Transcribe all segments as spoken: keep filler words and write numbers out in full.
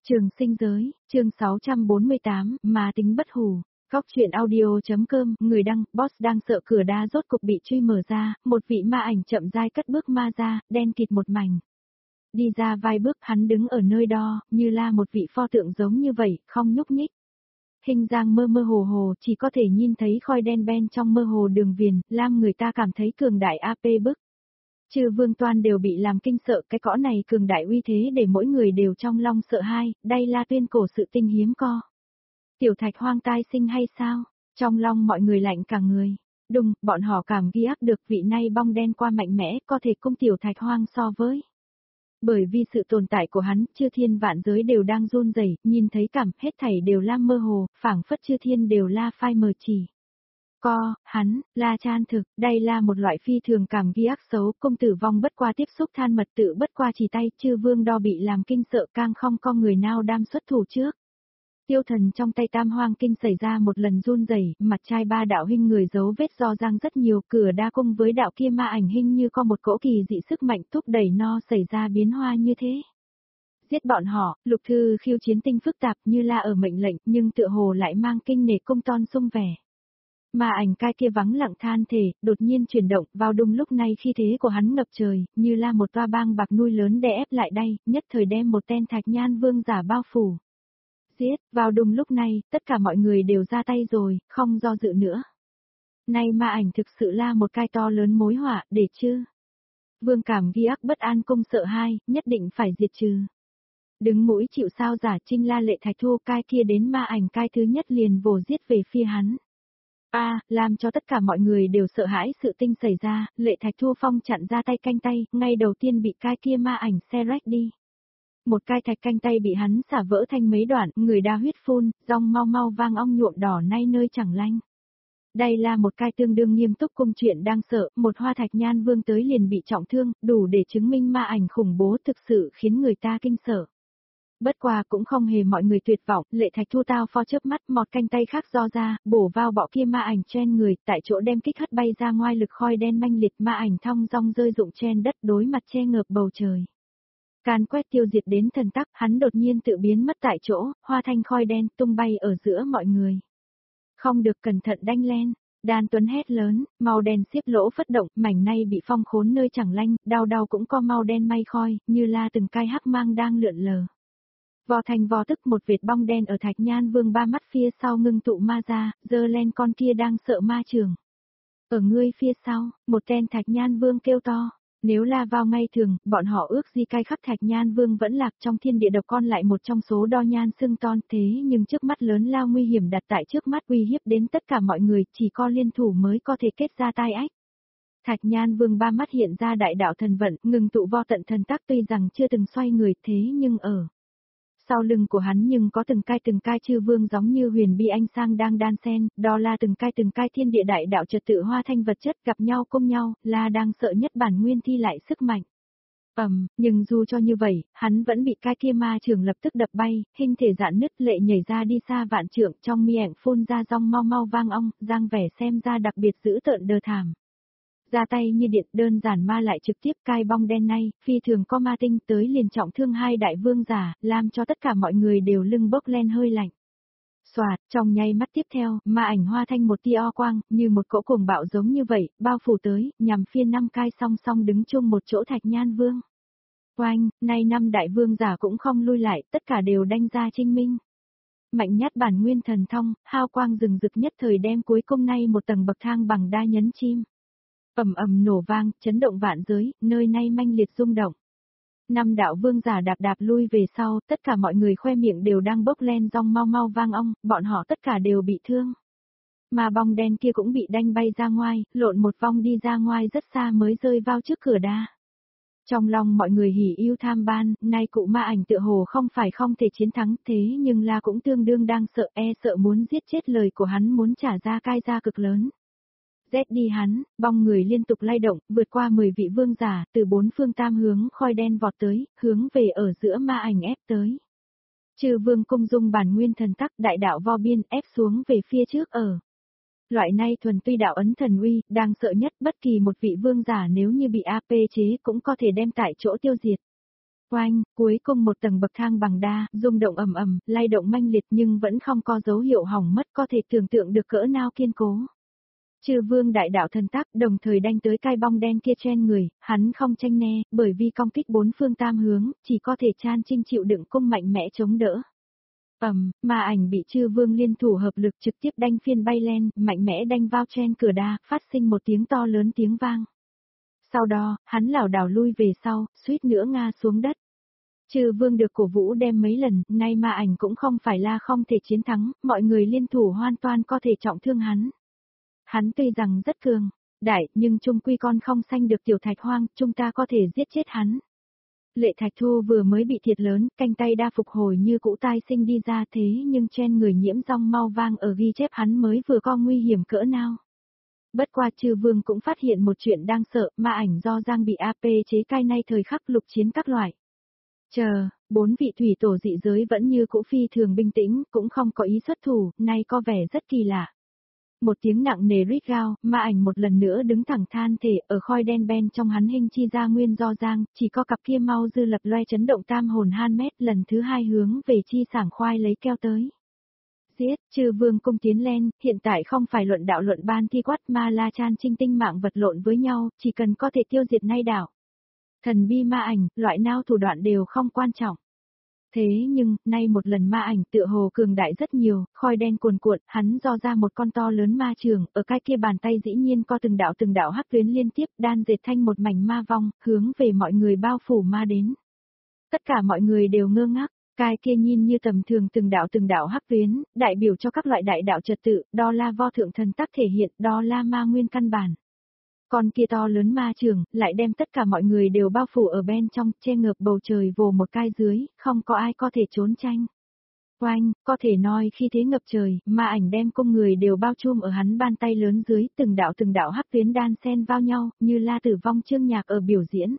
Trường sinh giới, chương sáu trăm bốn mươi tám, mà tính bất hủ. Góc truyện audio.com, người đăng, boss đang sợ cửa đá rốt cục bị truy mở ra, một vị ma ảnh chậm rãi cất bước ma ra, đen kịt một mảnh. Đi ra vài bước hắn đứng ở nơi đó, như là một vị pho tượng giống như vậy, không nhúc nhích. Hình dáng mơ mơ hồ hồ, chỉ có thể nhìn thấy khói đen ben trong mơ hồ đường viền, làm người ta cảm thấy cường đại a pê bức. Chư vương toan đều bị làm kinh sợ, cái cõ này cường đại uy thế để mỗi người đều trong lòng sợ hai, đây là tuyên cổ sự tinh hiếm co. Tiểu thạch hoang tai sinh hay sao? Trong lòng mọi người lạnh cả người. Đùng, bọn họ cảm ghi ác được vị này bong đen qua mạnh mẽ, có thể cung tiểu thạch hoang so với. Bởi vì sự tồn tại của hắn, chư thiên vạn giới đều đang run rẩy, nhìn thấy cảm, hết thảy đều la mơ hồ, phảng phất chư thiên đều la phai mờ chỉ. Co, hắn, la chan thực, đây là một loại phi thường cảm ghi ác xấu, công tử vong bất qua tiếp xúc than mật tự bất qua chỉ tay, chư vương đo bị làm kinh sợ càng không có người nào đam xuất thủ trước. Tiêu thần trong tay tam hoang kinh xảy ra một lần run rẩy, mặt trai ba đạo hình người dấu vết do giang rất nhiều, cửa đa cung với đạo kia ma ảnh hình như có một cỗ kỳ dị sức mạnh thúc đẩy no xảy ra biến hoa như thế. Giết bọn họ, lục thư khiêu chiến tinh phức tạp như là ở mệnh lệnh, nhưng tựa hồ lại mang kinh nể cung ton sung vẻ. Mà ảnh cai kia vắng lặng than thể, đột nhiên chuyển động, vào đúng lúc này khi thế của hắn ngập trời, như là một toa bang bạc nuôi lớn đè ép lại đây, nhất thời đem một tên thạch nhan vương giả bao phủ. Giết, vào đúng lúc này, tất cả mọi người đều ra tay rồi, không do dự nữa. Nay ma ảnh thực sự là một cái to lớn mối họa, để chứ. Vương cảm ghi ác bất an cung sợ hai, nhất định phải diệt trừ. Đứng mũi chịu sao giả trinh la lệ thạch thu cai kia đến ma ảnh cai thứ nhất liền vồ giết về phía hắn. A, à, làm cho tất cả mọi người đều sợ hãi sự tinh xảy ra, lệ thạch thu phong chặn ra tay canh tay, ngay đầu tiên bị cai kia ma ảnh xe rách đi. Một cai thạch canh tay bị hắn xả vỡ thành mấy đoạn, người đa huyết phun, rong mau mau vang ong nhuộm đỏ nay nơi chẳng lanh. Đây là một cai tương đương nghiêm túc cung chuyện đang sợ, một hoa thạch nhan vương tới liền bị trọng thương, đủ để chứng minh ma ảnh khủng bố thực sự khiến người ta kinh sợ. Bất qua cũng không hề mọi người tuyệt vọng, lệ thạch thu tao pho chớp mắt một canh tay khác do ra, bổ vào bọ kia ma ảnh chen người, tại chỗ đem kích hất bay ra ngoài lực khói đen manh liệt ma ảnh thong dong rơi rụng chen đất đối mặt che ngợp bầu trời. Can quét tiêu diệt đến thần tắc, hắn đột nhiên tự biến mất tại chỗ, hoa thanh khói đen tung bay ở giữa mọi người. Không được cẩn thận đanh len, Đan Tuấn hét lớn, màu đen xiếp lỗ phất động, mảnh này bị phong khốn nơi chẳng lanh, đau đau cũng có màu đen may khói, như là từng cai hắc mang đang lượn lờ. Vò thành vò tức một vệt bong đen ở thạch nhan vương ba mắt phía sau ngưng tụ ma ra, dơ lên con kia đang sợ ma trường. Ở ngươi phía sau, một tên thạch nhan vương kêu to. Nếu là vào ngay thường, bọn họ ước gì cai khắp thạch nhan vương vẫn lạc trong thiên địa độc con lại một trong số đo nhan xưng ton thế nhưng trước mắt lớn lao nguy hiểm đặt tại trước mắt uy hiếp đến tất cả mọi người chỉ có liên thủ mới có thể kết ra tai ách. Thạch nhan vương ba mắt hiện ra đại đạo thần vận, ngừng tụ vo tận thần tác tuy rằng chưa từng xoay người thế nhưng ở. Sau lưng của hắn nhưng có từng cai từng cai chư vương giống như huyền bi anh sang đang đan sen, đó là từng cai từng cai thiên địa đại đạo trật tự hoa thanh vật chất gặp nhau cùng nhau, là đang sợ nhất bản nguyên thi lại sức mạnh. Ầm, um, nhưng dù cho như vậy, hắn vẫn bị cai kia ma trường lập tức đập bay, hình thể dạn nứt lệ nhảy ra đi xa vạn trượng trong miệng phun ra rong mau mau vang ong, giang vẻ xem ra đặc biệt dữ tợn đờ thảm. Ra tay như điện đơn giản ma lại trực tiếp cai bong đen này, phi thường có ma tinh tới liền trọng thương hai đại vương giả, làm cho tất cả mọi người đều lưng bốc lên hơi lạnh. Xoạt, trong nháy mắt tiếp theo, ma ảnh hoa thanh một tia o quang, như một cỗ cuồng bạo giống như vậy, bao phủ tới, nhằm phiên năm cai song song đứng chung một chỗ thạch nhan vương. Oanh, nay năm đại vương giả cũng không lui lại, tất cả đều đanh ra trinh minh. Mạnh nhất bản nguyên thần thông, hao quang rừng rực nhất thời đem cuối cùng nay một tầng bậc thang bằng đa nhấn chim. Ầm ầm nổ vang, chấn động vạn giới, nơi nay manh liệt rung động. Năm đạo vương giả đạp đạp lui về sau, tất cả mọi người khoe miệng đều đang bốc lên rong mau mau vang ong, bọn họ tất cả đều bị thương. Mà bong đen kia cũng bị đanh bay ra ngoài, lộn một vòng đi ra ngoài rất xa mới rơi vào trước cửa đá. Trong lòng mọi người hỉ yêu tham ban, nay cụ ma ảnh tựa hồ không phải không thể chiến thắng thế nhưng là cũng tương đương đang sợ e sợ muốn giết chết lời của hắn muốn trả ra cai ra cực lớn. Rét đi hắn, bong người liên tục lay động, vượt qua mười vị vương giả, từ bốn phương tam hướng khói đen vọt tới, hướng về ở giữa ma ảnh ép tới. Trừ vương cung dung bản nguyên thần tắc đại đạo vo biên ép xuống về phía trước ở. Loại này thuần tuy đạo ấn thần uy, đang sợ nhất bất kỳ một vị vương giả nếu như bị a pê chế cũng có thể đem tại chỗ tiêu diệt. Oanh, cuối cùng một tầng bậc thang bằng đa, rung động ầm ầm, lay động manh liệt nhưng vẫn không có dấu hiệu hỏng mất, có thể tưởng tượng được cỡ nào kiên cố. Chư vương đại đạo thần tác đồng thời đánh tới cai bong đen kia trên người, hắn không tranh né, bởi vì công kích bốn phương tam hướng, chỉ có thể chan trinh chịu đựng cung mạnh mẽ chống đỡ. Ầm, ma ảnh bị chư vương liên thủ hợp lực trực tiếp đánh phiên bay lên, mạnh mẽ đánh vào trên cửa đá, phát sinh một tiếng to lớn tiếng vang. Sau đó, hắn lảo đảo lui về sau, suýt nữa ngã xuống đất. Chư vương được cổ vũ đem mấy lần, nay ma ảnh cũng không phải là không thể chiến thắng, mọi người liên thủ hoàn toàn có thể trọng thương hắn. Hắn tuy rằng rất cường, đại, nhưng chung quy con không sanh được tiểu thạch hoang, chúng ta có thể giết chết hắn. Lệ Thạch Thu vừa mới bị thiệt lớn, canh tay đa phục hồi như cũ tai sinh đi ra thế nhưng trên người nhiễm rong mau vang ở ghi chép hắn mới vừa có nguy hiểm cỡ nào. Bất qua chư vương cũng phát hiện một chuyện đang sợ, ma ảnh do Giang bị a pê chế cai nay thời khắc lục chiến các loại. Chờ, bốn vị thủy tổ dị giới vẫn như cũ phi thường bình tĩnh, cũng không có ý xuất thủ, nay có vẻ rất kỳ lạ. Một tiếng nặng nề rít gao, ma ảnh một lần nữa đứng thẳng than thể ở khói đen ben trong hắn hình chi ra nguyên do Giang, chỉ có cặp kia mau dư lập loe chấn động tam hồn han mét lần thứ hai hướng về chi sảng khoai lấy keo tới. Giết, chư vương cung tiến lên, hiện tại không phải luận đạo luận ban thi quát ma la chan trinh tinh mạng vật lộn với nhau, chỉ cần có thể tiêu diệt nay đảo. Thần bi ma ảnh, loại nào thủ đoạn đều không quan trọng. Thế nhưng, nay một lần ma ảnh tựa hồ cường đại rất nhiều, khói đen cuồn cuộn, hắn do ra một con to lớn ma trường, ở cái kia bàn tay dĩ nhiên có từng đạo từng đạo hắc tuyến liên tiếp đan dệt thanh một mảnh ma vong, hướng về mọi người bao phủ ma đến. Tất cả mọi người đều ngơ ngác, cái kia nhìn như tầm thường từng đạo từng đạo hắc tuyến, đại biểu cho các loại đại đạo trật tự, đó là vô thượng thần tắc thể hiện, đó là ma nguyên căn bản. Còn kia to lớn ma trường, lại đem tất cả mọi người đều bao phủ ở bên trong, che ngợp bầu trời vồ một cái dưới, không có ai có thể trốn tranh. Oanh, có thể nói khi thế ngập trời, ma ảnh đem cung người đều bao trùm ở hắn bàn tay lớn dưới, từng đạo từng đạo hắc tuyến đan xen vào nhau, như la tử vong chương nhạc ở biểu diễn.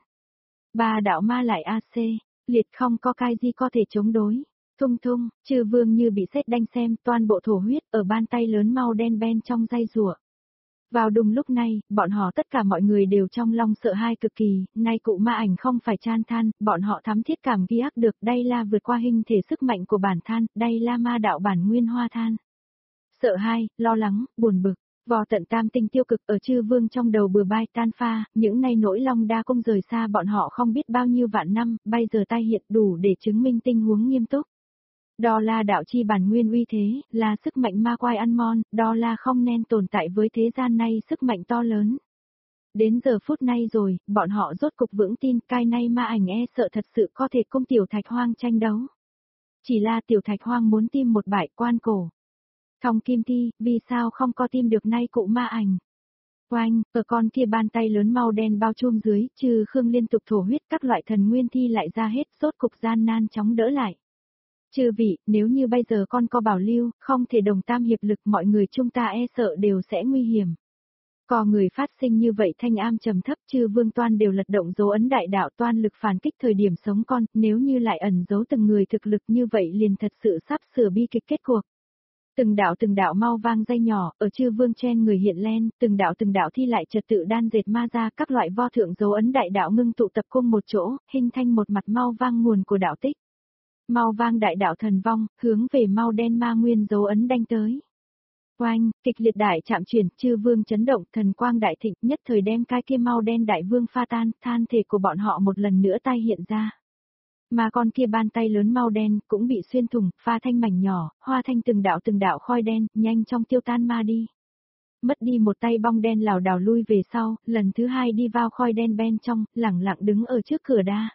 Ba đạo ma lại a xê, liệt không có cái gì có thể chống đối. Thung thung, chư vương như bị sét đánh xem, toàn bộ thổ huyết ở bàn tay lớn mau đen ben trong dây rùa. Vào đúng lúc này, bọn họ tất cả mọi người đều trong lòng sợ hãi cực kỳ, nay cụ ma ảnh không phải chan than, bọn họ thắm thiết cảm ghi ác được đây là vượt qua hình thể sức mạnh của bản than, đây là ma đạo bản nguyên hoa than. Sợ hãi, lo lắng, buồn bực, vò tận tam tinh tiêu cực ở chư vương trong đầu bừa bai tan pha, những nay nỗi long đa công rời xa bọn họ không biết bao nhiêu vạn năm, bây giờ tai hiện đủ để chứng minh tình huống nghiêm túc. Đó là đạo chi bản nguyên uy thế, là sức mạnh ma quai ăn mon, đó là không nên tồn tại với thế gian này sức mạnh to lớn. Đến giờ phút này rồi, bọn họ rốt cục vững tin cai nay ma ảnh e sợ thật sự có thể cùng tiểu thạch hoang tranh đấu. Chỉ là tiểu thạch hoang muốn tìm một bãi quan cổ. Thòng kim thi, vì sao không có tìm được nay cụ ma ảnh. Oanh, ở con kia bàn tay lớn màu đen bao trùm dưới, trừ Khương liên tục thổ huyết các loại thần nguyên thi lại ra hết, rốt cục gian nan chóng đỡ lại. Chư vị, nếu như bây giờ con có bảo lưu, không thể đồng tam hiệp lực mọi người chúng ta e sợ đều sẽ nguy hiểm. Có người phát sinh như vậy thanh am trầm thấp chư vương toan đều lật động dấu ấn đại đạo toan lực phản kích thời điểm sống con, nếu như lại ẩn giấu từng người thực lực như vậy liền thật sự sắp sửa bi kịch kết cuộc. Từng đạo từng đạo mau vang dây nhỏ, ở chư vương trên người hiện lên, từng đạo từng đạo thi lại trật tự đan dệt ma ra các loại vo thượng dấu ấn đại đạo ngưng tụ tập cung một chỗ, hình thành một mặt mau vang nguồn của đạo tích. Mau vang đại đạo thần vong, hướng về mau đen ma nguyên dấu ấn đánh tới. Oanh, kịch liệt đại chạm chuyển, chư vương chấn động, thần quang đại thịnh, nhất thời đem cái kia mau đen đại vương pha tan, than thể của bọn họ một lần nữa tai hiện ra. Mà con kia bàn tay lớn mau đen, cũng bị xuyên thủng, pha thanh mảnh nhỏ, hoa thanh từng đạo từng đạo khói đen, nhanh trong tiêu tan ma đi. Mất đi một tay bong đen lảo đảo lui về sau, lần thứ hai đi vào khói đen bên trong, lẳng lặng đứng ở trước cửa đa.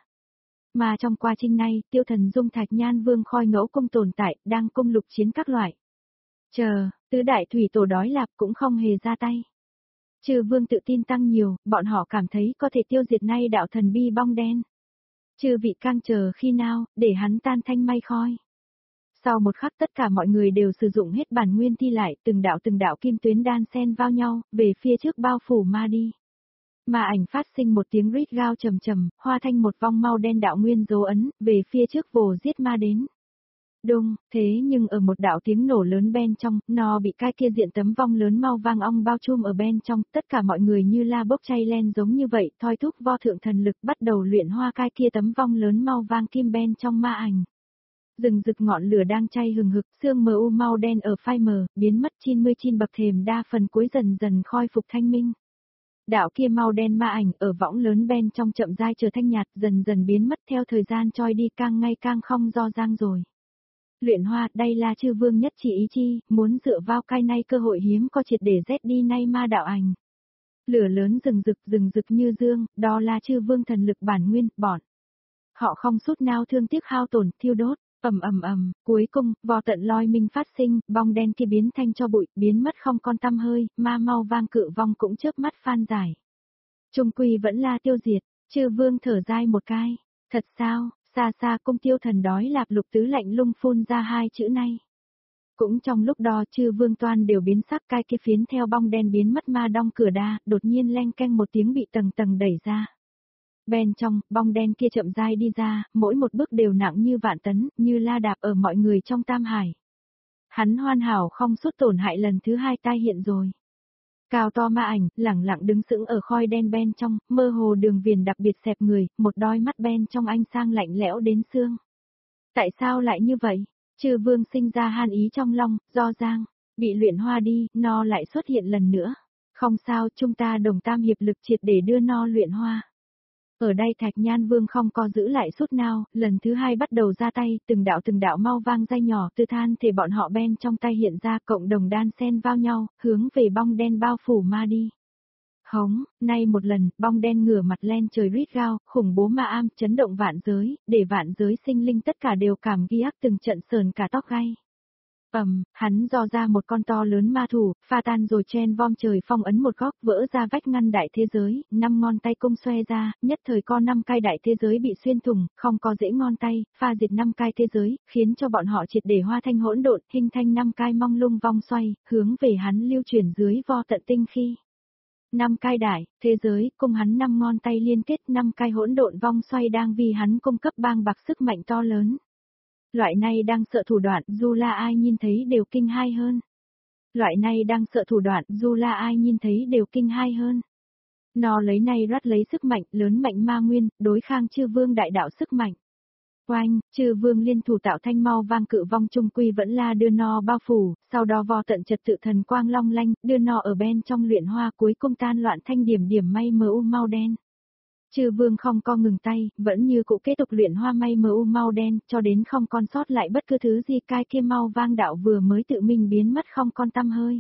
Mà trong quá trình này, tiêu thần dung thạch nhan vương khôi ngẫu cung tồn tại, đang cung lục chiến các loại. Chờ, tứ đại thủy tổ đói lạp cũng không hề ra tay. Trừ vương tự tin tăng nhiều, bọn họ cảm thấy có thể tiêu diệt nay đạo thần bi bong đen. Trừ vị căng chờ khi nào, để hắn tan thanh may khói. Sau một khắc tất cả mọi người đều sử dụng hết bản nguyên thi lại, từng đạo từng đạo kim tuyến đan xen vào nhau, về phía trước bao phủ ma đi. Mà ảnh phát sinh một tiếng rít gao trầm trầm, hoa thanh một vong mau đen đạo nguyên dấu ấn, về phía trước vồ giết ma đến. Đùng, thế nhưng ở một đạo tiếng nổ lớn bên trong, nó bị cái kia diện tấm vong lớn mau vang ong bao trùm ở bên trong, tất cả mọi người như la bốc cháy lên giống như vậy, thoi thúc vo thượng thần lực bắt đầu luyện hoa cái kia tấm vong lớn mau vang kim bên trong ma ảnh. Rừng rực ngọn lửa đang cháy hừng hực, sương mờ u mau đen ở phai mờ, biến mất chín mươi chín bậc thềm đa phần cuối dần dần khôi phục thanh minh. Đạo kia mau đen ma ảnh ở võng lớn bên trong chậm rãi trở thanh nhạt, dần dần biến mất theo thời gian trôi đi, càng ngày càng không do giang rồi. Luyện hoa, đây là chư vương nhất chỉ ý chi, muốn dựa vào cái nay cơ hội hiếm có triệt để rét đi nay ma đạo ảnh. Lửa lớn rừng rực rừng rực như dương, đó là chư vương thần lực bản nguyên, bọn. Họ không sút nào thương tiếc hao tổn, thiêu đốt, ầm ầm ầm, cuối cùng, vò tận lôi minh phát sinh, bong đen kia biến thanh cho bụi, biến mất không con tăm hơi, ma mau vang cự vong cũng chớp mắt phan giải. Trung quy vẫn là tiêu diệt, chư vương thở dài một cái, thật sao? Xa xa cung tiêu thần đói lạp lục tứ lạnh lung phun ra hai chữ này. Cũng trong lúc đó chư vương toan đều biến sắc, cái kia phiến theo bong đen biến mất ma đong cửa đa, đột nhiên leng keng một tiếng bị tầng tầng đẩy ra. Bên trong, bong đen kia chậm rãi đi ra, mỗi một bước đều nặng như vạn tấn, như la đạp ở mọi người trong tam hải. Hắn hoàn hảo không sút tổn hại lần thứ hai tai hiện rồi. Cao to ma ảnh, lẳng lặng đứng sững ở khói đen bên trong, mơ hồ đường viền đặc biệt xẹp người, một đôi mắt bên trong anh sang lạnh lẽo đến xương. Tại sao lại như vậy? Chư vương sinh ra han ý trong lòng, do giang, bị luyện hoa đi, no lại xuất hiện lần nữa. Không sao, chúng ta đồng tam hiệp lực triệt để đưa no luyện hoa. Ở đây Thạch Nhan Vương không có giữ lại suốt nào, lần thứ hai bắt đầu ra tay, từng đạo từng đạo mau vang dây nhỏ từ than thể bọn họ bên trong tay hiện ra cộng đồng đan xen vào nhau, hướng về bong đen bao phủ ma đi. Hống, nay một lần, bong đen ngửa mặt lên trời rít gao, khủng bố ma am, chấn động vạn giới, để vạn giới sinh linh tất cả đều cảm ghi ác từng trận sờn cả tóc gai. Ầm, hắn dò ra một con to lớn ma thủ, pha tan rồi chen vom trời phong ấn một góc, vỡ ra vách ngăn đại thế giới, năm ngón tay cung xoe ra, nhất thời co năm cai đại thế giới bị xuyên thủng, không có dễ ngón tay, pha diệt năm cai thế giới, khiến cho bọn họ triệt để hoa thanh hỗn độn, hình thành năm cai mong lung vong xoay, hướng về hắn lưu chuyển dưới vo tận tinh khi. Năm cai đại, thế giới, cùng hắn năm ngón tay liên kết, năm cai hỗn độn vong xoay đang vì hắn cung cấp bang bạc sức mạnh to lớn. Loại này đang sợ thủ đoạn, dù là ai nhìn thấy đều kinh hai hơn. Loại này đang sợ thủ đoạn, dù là ai nhìn thấy đều kinh hai hơn. Nó lấy này rát lấy sức mạnh, lớn mạnh ma nguyên, đối kháng chư vương đại đạo sức mạnh. Oanh, chư vương liên thủ tạo thanh mau vang cự vong trung quy vẫn là đưa no bao phủ, sau đó vo tận trật tự thần quang long lanh, đưa no ở bên trong luyện hoa cuối cùng tan loạn thanh điểm điểm may mờ u mau đen. Chư vương không co ngừng tay, vẫn như cũ kế tục luyện hoa may mờ u mau đen, cho đến không còn sót lại bất cứ thứ gì, cái kia mau vang đạo vừa mới tự mình biến mất không con tăm hơi.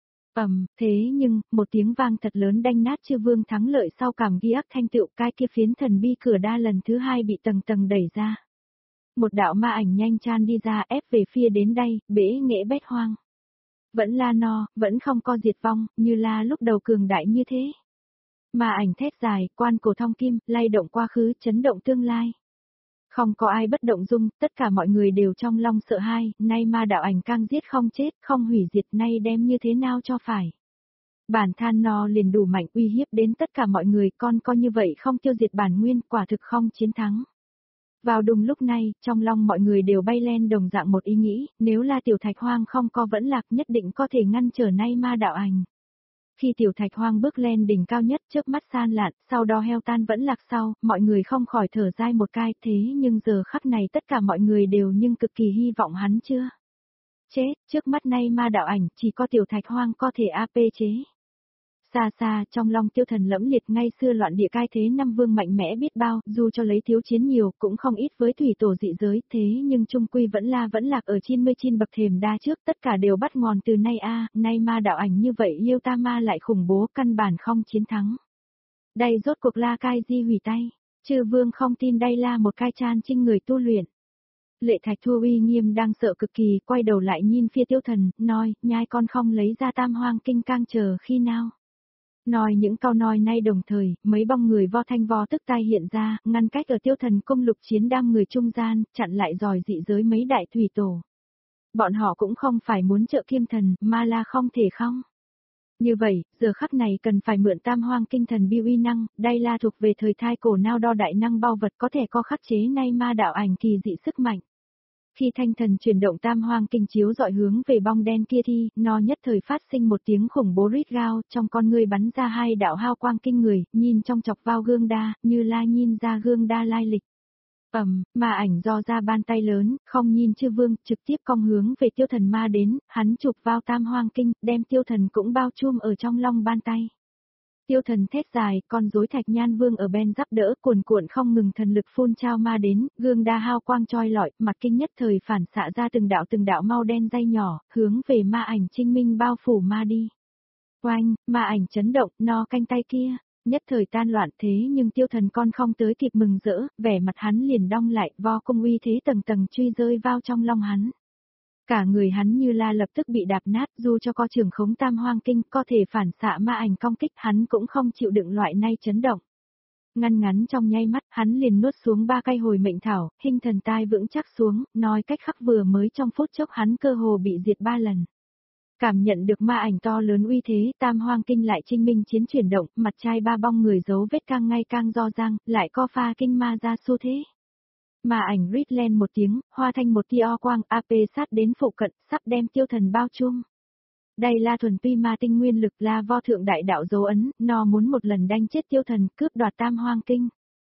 Ầm, thế nhưng, một tiếng vang thật lớn đanh nát chư vương thắng lợi sau cảm ghi ác thanh tựu, cái kia phiến thần bi cửa đa lần thứ hai bị tầng tầng đẩy ra. Một đạo ma ảnh nhanh chan đi ra ép về phía đến đây, bể nghệ bét hoang. Vẫn là no, vẫn không co diệt vong, như là lúc đầu cường đại như thế. Ma ảnh thét dài, quan cổ thong kim, lay động quá khứ, chấn động tương lai. Không có ai bất động dung, tất cả mọi người đều trong lòng sợ hãi, nay ma đạo ảnh càng giết không chết, không hủy diệt, nay đem như thế nào cho phải. Bản than no liền đủ mạnh uy hiếp đến tất cả mọi người, con coi như vậy không tiêu diệt bản nguyên, quả thực không chiến thắng. Vào đúng lúc này, trong lòng mọi người đều bay lên đồng dạng một ý nghĩ, nếu là tiểu thạch hoang không có vẫn lạc nhất định có thể ngăn trở nay ma đạo ảnh. Khi tiểu thạch hoang bước lên đỉnh cao nhất trước mắt san lạn, sau đó heo tan vẫn lạc sau, mọi người không khỏi thở dài một cái, thế nhưng giờ khắc này tất cả mọi người đều nhưng cực kỳ hy vọng hắn chưa. Chết, trước mắt nay ma đạo ảnh, chỉ có tiểu thạch hoang có thể a pê chế. Xa xa, trong lòng tiêu thần lẫm liệt ngay xưa loạn địa cai thế năm vương mạnh mẽ biết bao, dù cho lấy thiếu chiến nhiều, cũng không ít với thủy tổ dị giới, thế nhưng trung quy vẫn là vẫn lạc ở chín mươi chín bậc thềm đa trước, tất cả đều bắt ngòn từ nay a, nay ma đạo ảnh như vậy yêu ta ma lại khủng bố, căn bản không chiến thắng. Đây rốt cuộc la cai di hủy tay, chư vương không tin đây là một cai chan trinh người tu luyện. Lệ Thạch Thu uy nghiêm đang sợ cực kỳ, quay đầu lại nhìn phía tiêu thần, nói, nhai con không lấy ra tam hoang kinh cang chờ khi nào. Nói những câu nói nay đồng thời, mấy bóng người vo thanh vo tức tai hiện ra, ngăn cách ở tiêu thần cung lục chiến đam người trung gian, chặn lại dòi dị giới mấy đại thủy tổ. Bọn họ cũng không phải muốn trợ kiêm thần, mà là không thể không. Như vậy, giờ khắc này cần phải mượn tam hoang kinh thần bi uy năng, đây là thuộc về thời thai cổ nao đo đại năng bao vật có thể có khắc chế nay ma đạo ảnh kỳ dị sức mạnh. Khi thanh thần chuyển động tam hoang kinh chiếu dọi hướng về bong đen kia thì, nó nhất thời phát sinh một tiếng khủng bố rít gao, trong con ngươi bắn ra hai đạo hao quang kinh người, nhìn trong chọc vào gương đa, như la nhìn ra gương đa lai lịch. Ầm, ma ảnh do ra bàn tay lớn, không nhìn chư vương, trực tiếp cong hướng về tiêu thần ma đến, hắn chụp vào tam hoang kinh, đem tiêu thần cũng bao trùm ở trong lòng bàn tay. Tiêu thần thét dài, con rối thạch nhan vương ở bên giáp đỡ, cuồn cuộn không ngừng thần lực phun trao ma đến, gương đa hao quang choi lọi, mặt kinh nhất thời phản xạ ra từng đạo từng đạo mau đen dây nhỏ, hướng về ma ảnh trinh minh bao phủ ma đi. Oanh, ma ảnh chấn động, no canh tay kia, nhất thời tan loạn thế nhưng tiêu thần con không tới kịp mừng rỡ, vẻ mặt hắn liền đong lại, vo cung uy thế tầng tầng truy rơi vào trong lòng hắn. Cả người hắn như la lập tức bị đạp nát, dù cho có trường khống tam hoang kinh có thể phản xạ ma ảnh công kích hắn cũng không chịu đựng loại này chấn động. Ngăn ngắn trong nháy mắt hắn liền nuốt xuống ba cây hồi mệnh thảo, hình thần tai vững chắc xuống, nói cách khắc vừa mới trong phút chốc hắn cơ hồ bị diệt ba lần. Cảm nhận được ma ảnh to lớn uy thế, tam hoang kinh lại trinh minh chiến chuyển động, mặt trai ba bong người dấu vết càng ngày càng do răng, lại co pha kinh ma ra xu thế. Ma ảnh rít lên một tiếng, hoa thanh một tia o quang a pê sát đến phụ cận, sắp đem tiêu thần bao chung. Đây là thuần tuy ma tinh nguyên lực là vo thượng đại đạo dấu ấn, nó muốn một lần đánh chết tiêu thần, cướp đoạt tam hoang kinh.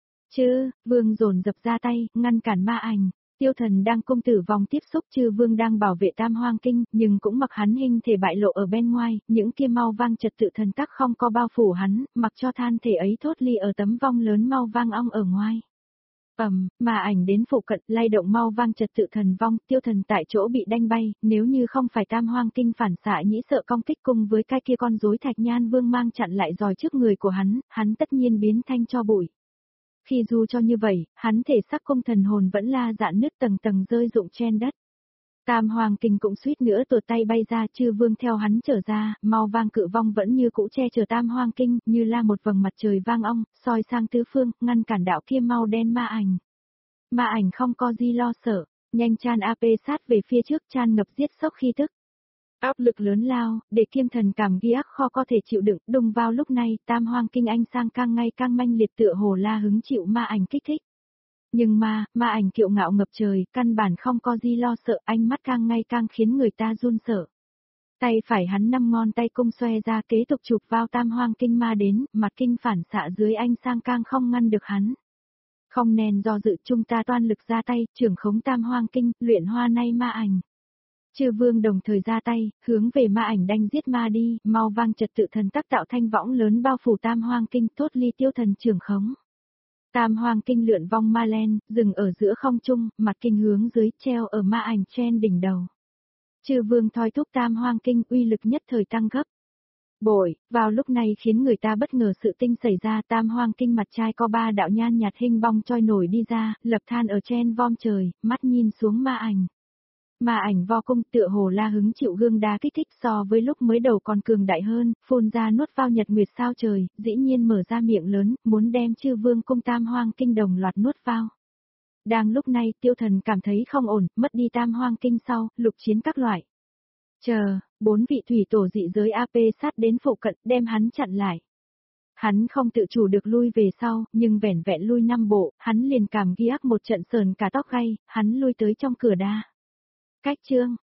Chứ, vương dồn dập ra tay, ngăn cản ma ảnh. Tiêu thần đang cung tử vòng tiếp xúc chư vương đang bảo vệ tam hoang kinh, nhưng cũng mặc hắn hình thể bại lộ ở bên ngoài, những kia mau vang trật tự thần tắc không có bao phủ hắn, mặc cho than thể ấy thốt ly ở tấm vong lớn mau vang ong ở ngoài. Ầm, mà ảnh đến phụ cận, lay động mau vang trật tự thần vong, tiêu thần tại chỗ bị đanh bay, nếu như không phải tam hoang kinh phản xạ nhĩ sợ công kích cùng với cái kia con rối thạch nhan vương mang chặn lại dòi trước người của hắn, hắn tất nhiên biến thanh cho bụi. Khi dù cho như vậy, hắn thể sắc cung thần hồn vẫn la dạn nứt tầng tầng rơi rụng trên đất. Tam hoàng kinh cũng suýt nữa tuột tay bay ra, chư vương theo hắn trở ra, mau vang cự vong vẫn như cũ che chở tam hoàng kinh, như là một vầng mặt trời vang ong, soi sang tứ phương, ngăn cản đạo kia mau đen ma ảnh. Ma ảnh không có gì lo sợ, nhanh chan a pê sát về phía trước chan ngập giết sốc khi tức. Áp lực lớn lao, để kiêm thần cảm ghi ác kho có thể chịu đựng, đùng vào lúc này, tam hoang kinh anh sang càng ngay càng manh liệt tựa hồ la hứng chịu ma ảnh kích thích. Nhưng mà, ma ảnh kiệu ngạo ngập trời, căn bản không có gì lo sợ, ánh mắt càng ngay càng khiến người ta run sợ. Tay phải hắn năm ngón tay cung xoe ra kế tục chụp vào tam hoang kinh ma đến, mặt kinh phản xạ dưới anh sang càng không ngăn được hắn. Không nên do dự chúng ta toan lực ra tay, trưởng khống tam hoang kinh, luyện hoa nay ma ảnh. Chư vương đồng thời ra tay, hướng về ma ảnh đanh giết ma đi, mau vang trật tự thần tắc tạo thanh võng lớn bao phủ tam hoang kinh thốt ly tiêu thần trưởng khống. Tam hoang kinh lượn vong ma len, dừng ở giữa không trung, mặt kinh hướng dưới treo ở ma ảnh trên đỉnh đầu. Chư vương thoi thúc tam hoang kinh uy lực nhất thời tăng gấp. Bội, vào lúc này khiến người ta bất ngờ sự tinh xảy ra tam hoang kinh mặt trai có ba đạo nhan nhạt hình bong trôi nổi đi ra, lập than ở trên vom trời, mắt nhìn xuống ma ảnh. Ma ảnh vo cung tựa hồ la hứng chịu gương đá kích thích so với lúc mới đầu còn cường đại hơn, phun ra nuốt vào nhật nguyệt sao trời, dĩ nhiên mở ra miệng lớn, muốn đem chư vương cung tam hoang kinh đồng loạt nuốt vào. Đang lúc này tiêu thần cảm thấy không ổn, mất đi tam hoang kinh sau, lục chiến các loại. Chờ, bốn vị thủy tổ dị giới a pê sát đến phụ cận đem hắn chặn lại. Hắn không tự chủ được lui về sau, nhưng vẻn vẹn lui năm bộ, hắn liền cảm ghi ác một trận sờn cả tóc gai, hắn lui tới trong cửa đa. Cách chương,